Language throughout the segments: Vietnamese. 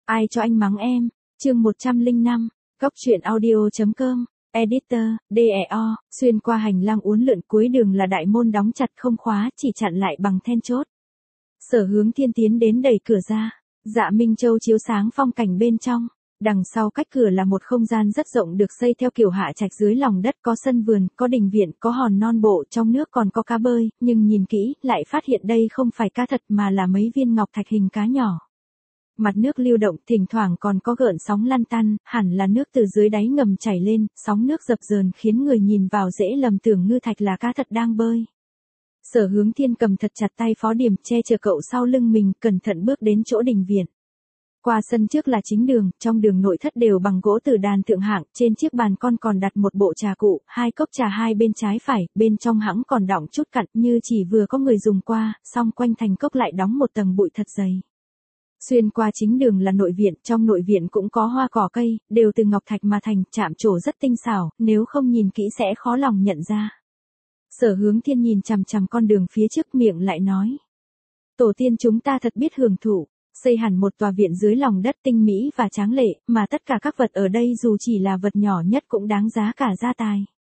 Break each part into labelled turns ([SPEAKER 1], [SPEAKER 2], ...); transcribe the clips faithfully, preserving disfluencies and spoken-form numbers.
[SPEAKER 1] Ai cho anh mắng em? Chương một trăm lẻ năm, Góc truyện audio.com, Editor, đê e o, xuyên qua hành lang uốn lượn cuối đường là đại môn đóng chặt không khóa, chỉ chặn lại bằng then chốt. Sở Hướng Thiên tiến đến đẩy cửa ra, Dạ Minh Châu chiếu sáng phong cảnh bên trong. Đằng sau cách cửa là một không gian rất rộng được xây theo kiểu hạ trạch dưới lòng đất, có sân vườn, có đình viện, có hòn non bộ, trong nước còn có cá bơi, nhưng nhìn kỹ, lại phát hiện đây không phải cá thật mà là mấy viên ngọc thạch hình cá nhỏ. Mặt nước lưu động, thỉnh thoảng còn có gợn sóng lăn tăn, hẳn là nước từ dưới đáy ngầm chảy lên, sóng nước dập dờn khiến người nhìn vào dễ lầm tưởng ngư thạch là cá thật đang bơi. Sở Hướng Thiên cầm thật chặt tay Phó Điềm, che chở cậu sau lưng mình, cẩn thận bước đến chỗ đình viện. Qua sân trước là chính đường, trong đường nội thất đều bằng gỗ từ đàn thượng hạng, trên chiếc bàn con còn đặt một bộ trà cụ, hai cốc trà hai bên trái phải, bên trong hãng còn đọng chút cặn như chỉ vừa có người dùng qua, song quanh thành cốc lại đóng một tầng bụi thật dày. Xuyên qua chính đường là nội viện, trong nội viện cũng có hoa cỏ cây, đều từ ngọc thạch mà thành, chạm trổ rất tinh xảo, nếu không nhìn kỹ sẽ khó lòng nhận ra. Sở Hướng Thiên nhìn chằm chằm con đường phía trước, miệng lại nói: Tổ tiên chúng ta thật biết hưởng thụ, xây hẳn một tòa viện dưới lòng đất tinh mỹ và tráng lệ, mà tất cả các vật ở đây dù chỉ là vật nhỏ nhất cũng đáng giá cả gia tài.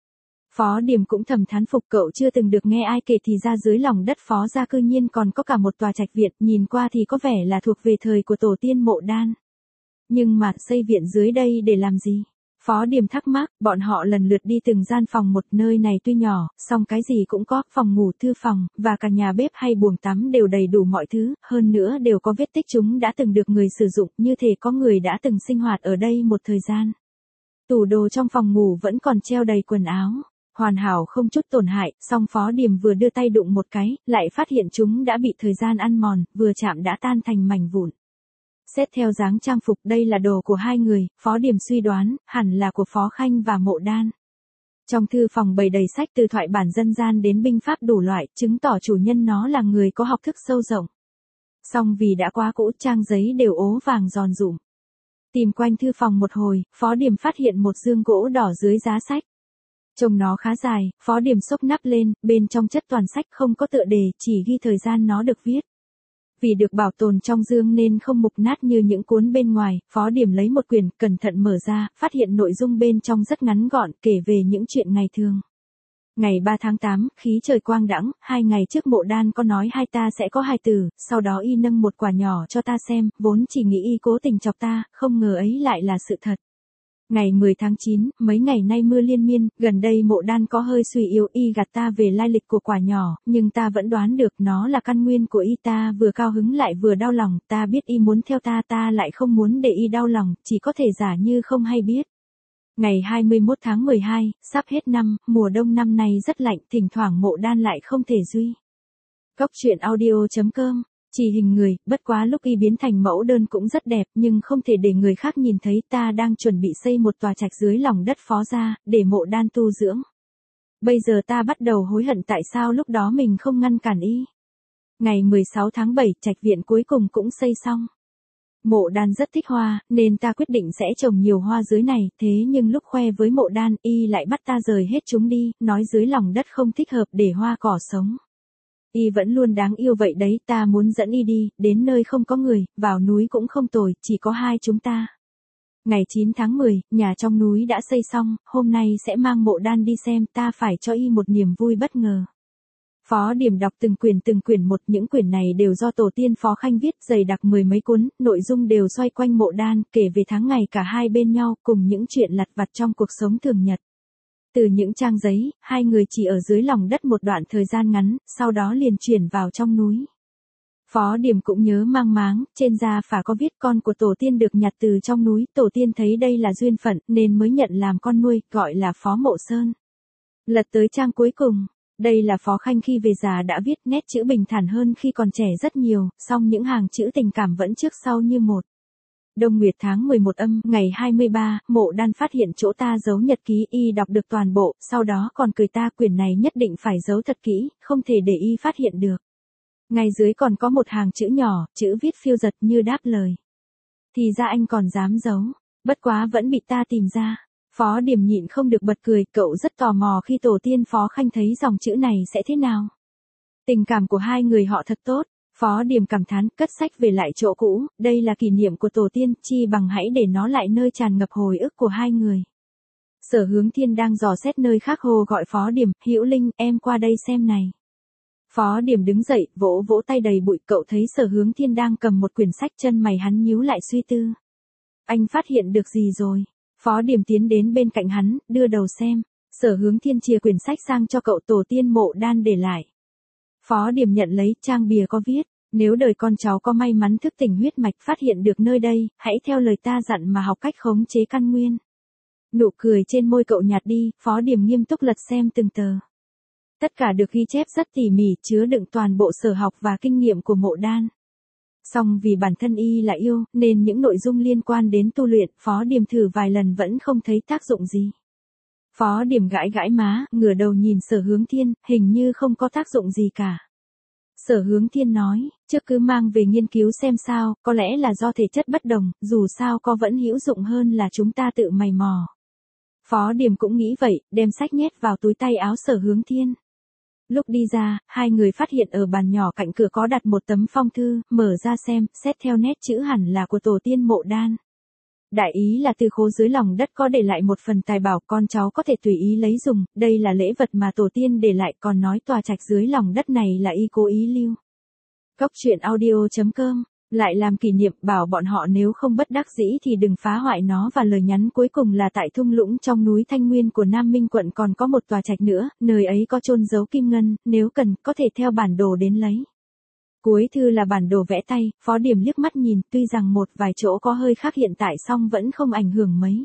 [SPEAKER 1] Phó Điềm cũng thầm thán phục, cậu chưa từng được nghe ai kể thì ra dưới lòng đất Phó gia cư nhiên còn có cả một tòa trạch viện, nhìn qua thì có vẻ là thuộc về thời của tổ tiên Mộ Đan. Nhưng mà xây viện dưới đây để làm gì? Phó Điềm thắc mắc, bọn họ lần lượt đi từng gian phòng một, nơi này tuy nhỏ, song cái gì cũng có, phòng ngủ, thư phòng, và cả nhà bếp hay buồng tắm đều đầy đủ mọi thứ, hơn nữa đều có vết tích chúng đã từng được người sử dụng, như thể có người đã từng sinh hoạt ở đây một thời gian. Tủ đồ trong phòng ngủ vẫn còn treo đầy quần áo, hoàn hảo không chút tổn hại, song Phó Điềm vừa đưa tay đụng một cái, lại phát hiện chúng đã bị thời gian ăn mòn, vừa chạm đã tan thành mảnh vụn. Xét theo dáng trang phục đây là đồ của hai người, Phó Điềm suy đoán, hẳn là của Phó Khanh và Mộ Đan. Trong thư phòng bày đầy sách từ thoại bản dân gian đến binh pháp đủ loại, chứng tỏ chủ nhân nó là người có học thức sâu rộng. Song vì đã quá cũ, trang giấy đều ố vàng giòn rụm. Tìm quanh thư phòng một hồi, Phó Điềm phát hiện một dương gỗ đỏ dưới giá sách. Trông nó khá dài, Phó Điềm xốc nắp lên, bên trong chất toàn sách không có tựa đề, chỉ ghi thời gian nó được viết. Vì được bảo tồn trong dương nên không mục nát như những cuốn bên ngoài, Phó Điềm lấy một quyển, cẩn thận mở ra, phát hiện nội dung bên trong rất ngắn gọn, kể về những chuyện ngày thường. Ngày ba tháng tám, khí trời quang đãng, hai ngày trước Mộ Đan có nói hai ta sẽ có hài tử, sau đó y nâng một quả nhỏ cho ta xem, vốn chỉ nghĩ y cố tình chọc ta, không ngờ ấy lại là sự thật. Ngày mười tháng chín, mấy ngày nay mưa liên miên, gần đây Mộ Đan có hơi suy yếu, y gạt ta về lai lịch của quả nhỏ, nhưng ta vẫn đoán được nó là căn nguyên của y. Ta vừa cao hứng lại vừa đau lòng, ta biết y muốn theo ta, ta lại không muốn để y đau lòng, chỉ có thể giả như không hay biết. Ngày hai mươi mốt tháng mười hai, sắp hết năm, mùa đông năm nay rất lạnh, thỉnh thoảng Mộ Đan lại không thể duy. Góc truyện audio.com, chỉ hình người, bất quá lúc y biến thành mẫu đơn cũng rất đẹp, nhưng không thể để người khác nhìn thấy. Ta đang chuẩn bị xây một tòa trạch dưới lòng đất Phó gia, để Mộ Đan tu dưỡng. Bây giờ ta bắt đầu hối hận tại sao lúc đó mình không ngăn cản y. Ngày mười sáu tháng bảy, trạch viện cuối cùng cũng xây xong. Mộ Đan rất thích hoa, nên ta quyết định sẽ trồng nhiều hoa dưới này, thế nhưng lúc khoe với Mộ Đan, y lại bắt ta rời hết chúng đi, nói dưới lòng đất không thích hợp để hoa cỏ sống. Y vẫn luôn đáng yêu vậy đấy, ta muốn dẫn y đi, đến nơi không có người, vào núi cũng không tồi, chỉ có hai chúng ta. Ngày chín tháng mười, nhà trong núi đã xây xong, hôm nay sẽ mang Mộ Đan đi xem, ta phải cho y một niềm vui bất ngờ. Phó Điềm đọc từng quyển từng quyển một, những quyển này đều do tổ tiên Phó Khanh viết, dày đặc mười mấy cuốn, nội dung đều xoay quanh Mộ Đan, kể về tháng ngày cả hai bên nhau, cùng những chuyện lặt vặt trong cuộc sống thường nhật. Từ những trang giấy, hai người chỉ ở dưới lòng đất một đoạn thời gian ngắn, sau đó liền chuyển vào trong núi. Phó Điềm cũng nhớ mang máng, trên da phả có viết con của tổ tiên được nhặt từ trong núi, tổ tiên thấy đây là duyên phận nên mới nhận làm con nuôi, gọi là Phó Mộ Sơn. Lật tới trang cuối cùng, đây là Phó Khanh khi về già đã viết, nét chữ bình thản hơn khi còn trẻ rất nhiều, song những hàng chữ tình cảm vẫn trước sau như một. Đông Nguyệt tháng mười một âm, ngày hai mươi ba, Mộ Đan phát hiện chỗ ta giấu nhật ký, y đọc được toàn bộ, sau đó còn cười ta, quyển này nhất định phải giấu thật kỹ, không thể để y phát hiện được. Ngay dưới còn có một hàng chữ nhỏ, chữ viết phiêu dật như đáp lời. Thì ra anh còn dám giấu, bất quá vẫn bị ta tìm ra. Phó Điềm nhịn không được bật cười, cậu rất tò mò khi tổ tiên Phó Khanh thấy dòng chữ này sẽ thế nào. Tình cảm của hai người họ thật tốt. Phó Điềm cảm thán, cất sách về lại chỗ cũ, đây là kỷ niệm của tổ tiên, chi bằng hãy để nó lại nơi tràn ngập hồi ức của hai người. Sở Hướng Thiên đang dò xét nơi khác hồ gọi Phó Điềm, Hữu Linh, em qua đây xem này. Phó Điềm đứng dậy, vỗ vỗ tay đầy bụi, cậu thấy Sở Hướng Thiên đang cầm một quyển sách, chân mày hắn nhíu lại suy tư. Anh phát hiện được gì rồi? Phó Điềm tiến đến bên cạnh hắn, đưa đầu xem. Sở Hướng Thiên chìa quyển sách sang cho cậu, tổ tiên Mộ Đan để lại. Phó Điềm nhận lấy, trang bìa có viết, nếu đời con cháu có may mắn thức tỉnh huyết mạch phát hiện được nơi đây, hãy theo lời ta dặn mà học cách khống chế căn nguyên. Nụ cười trên môi cậu nhạt đi, Phó Điềm nghiêm túc lật xem từng tờ. Tất cả được ghi chép rất tỉ mỉ, chứa đựng toàn bộ sở học và kinh nghiệm của Mộ Đan. Song vì bản thân y là yêu, nên những nội dung liên quan đến tu luyện, Phó Điềm thử vài lần vẫn không thấy tác dụng gì. Phó Điềm gãi gãi má, ngửa đầu nhìn Sở Hướng Thiên, hình như không có tác dụng gì cả. Sở Hướng Thiên nói, trước cứ mang về nghiên cứu xem sao, có lẽ là do thể chất bất đồng, dù sao có vẫn hữu dụng hơn là chúng ta tự mày mò. Phó Điềm cũng nghĩ vậy, đem sách nhét vào túi tay áo Sở Hướng Thiên. Lúc đi ra, hai người phát hiện ở bàn nhỏ cạnh cửa có đặt một tấm phong thư, mở ra xem, xét theo nét chữ hẳn là của tổ tiên Mộ Đan. Đại ý là từ khố dưới lòng đất có để lại một phần tài bảo, con cháu có thể tùy ý lấy dùng, đây là lễ vật mà tổ tiên để lại, còn nói tòa trạch dưới lòng đất này là y cố ý lưu. Cốc truyện audio chấm com, lại làm kỷ niệm, bảo bọn họ nếu không bất đắc dĩ thì đừng phá hoại nó, và lời nhắn cuối cùng là tại thung lũng trong núi Thanh Nguyên của Nam Minh quận còn có một tòa trạch nữa, nơi ấy có chôn giấu kim ngân, nếu cần, có thể theo bản đồ đến lấy. Cuối thư là bản đồ vẽ tay, Phó Điềm liếc mắt nhìn, tuy rằng một vài chỗ có hơi khác hiện tại song vẫn không ảnh hưởng mấy.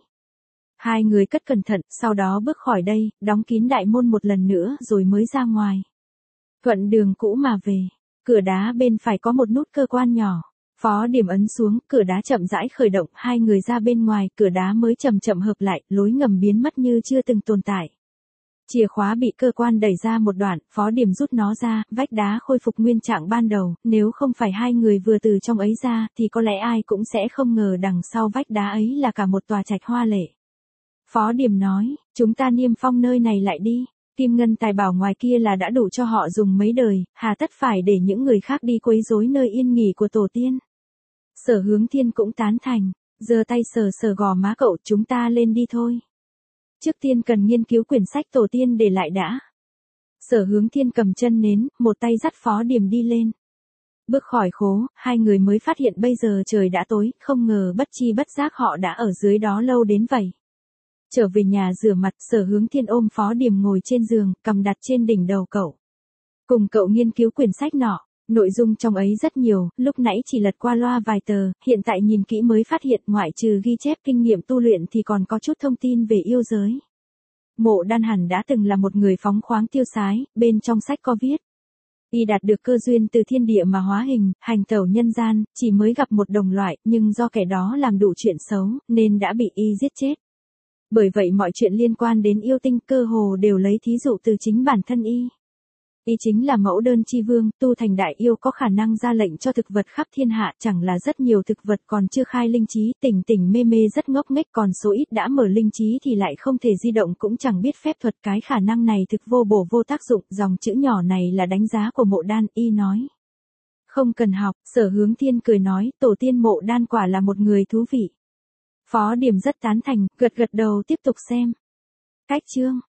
[SPEAKER 1] Hai người cất cẩn thận, sau đó bước khỏi đây, đóng kín đại môn một lần nữa rồi mới ra ngoài. Thuận đường cũ mà về, cửa đá bên phải có một nút cơ quan nhỏ. Phó Điềm ấn xuống, cửa đá chậm rãi khởi động, hai người ra bên ngoài, cửa đá mới chậm chậm hợp lại, lối ngầm biến mất như chưa từng tồn tại. Chìa khóa bị cơ quan đẩy ra một đoạn, Phó Điềm rút nó ra, vách đá khôi phục nguyên trạng ban đầu, nếu không phải hai người vừa từ trong ấy ra, thì có lẽ ai cũng sẽ không ngờ đằng sau vách đá ấy là cả một tòa trạch hoa lệ. Phó Điềm nói, chúng ta niêm phong nơi này lại đi, kim ngân tài bảo ngoài kia là đã đủ cho họ dùng mấy đời, hà tất phải để những người khác đi quấy rối nơi yên nghỉ của tổ tiên. Sở Hướng Thiên cũng tán thành, giơ tay sờ sờ gò má cậu, chúng ta lên đi thôi. Trước tiên cần nghiên cứu quyển sách tổ tiên để lại đã. Sở Hướng Thiên cầm chân nến, một tay dắt Phó Điềm đi lên. Bước khỏi khố, hai người mới phát hiện bây giờ trời đã tối, không ngờ bất chi bất giác họ đã ở dưới đó lâu đến vậy. Trở về nhà rửa mặt, Sở Hướng Thiên ôm Phó Điềm ngồi trên giường, cầm đặt trên đỉnh đầu cậu. Cùng cậu nghiên cứu quyển sách nọ, nội dung trong ấy rất nhiều, lúc nãy chỉ lật qua loa vài tờ, hiện tại nhìn kỹ mới phát hiện ngoại trừ ghi chép kinh nghiệm tu luyện thì còn có chút thông tin về yêu giới. Mộ Đan hẳn đã từng là một người phóng khoáng tiêu sái, bên trong sách có viết. Y đạt được cơ duyên từ thiên địa mà hóa hình, hành tẩu nhân gian, chỉ mới gặp một đồng loại, nhưng do kẻ đó làm đủ chuyện xấu, nên đã bị y giết chết. Bởi vậy mọi chuyện liên quan đến yêu tinh cơ hồ đều lấy thí dụ từ chính bản thân y. Y chính là mẫu đơn chi vương, tu thành đại yêu có khả năng ra lệnh cho thực vật khắp thiên hạ, chẳng là rất nhiều thực vật còn chưa khai linh trí, tỉnh tỉnh mê mê rất ngốc nghếch, còn số ít đã mở linh trí thì lại không thể di động cũng chẳng biết phép thuật, cái khả năng này thực vô bổ vô tác dụng, dòng chữ nhỏ này là đánh giá của Mộ Đan, y nói. Không cần học, Sở Hướng Thiên cười nói, tổ tiên Mộ Đan quả là một người thú vị. Phó Điềm rất tán thành, gật gật đầu tiếp tục xem. Cách chương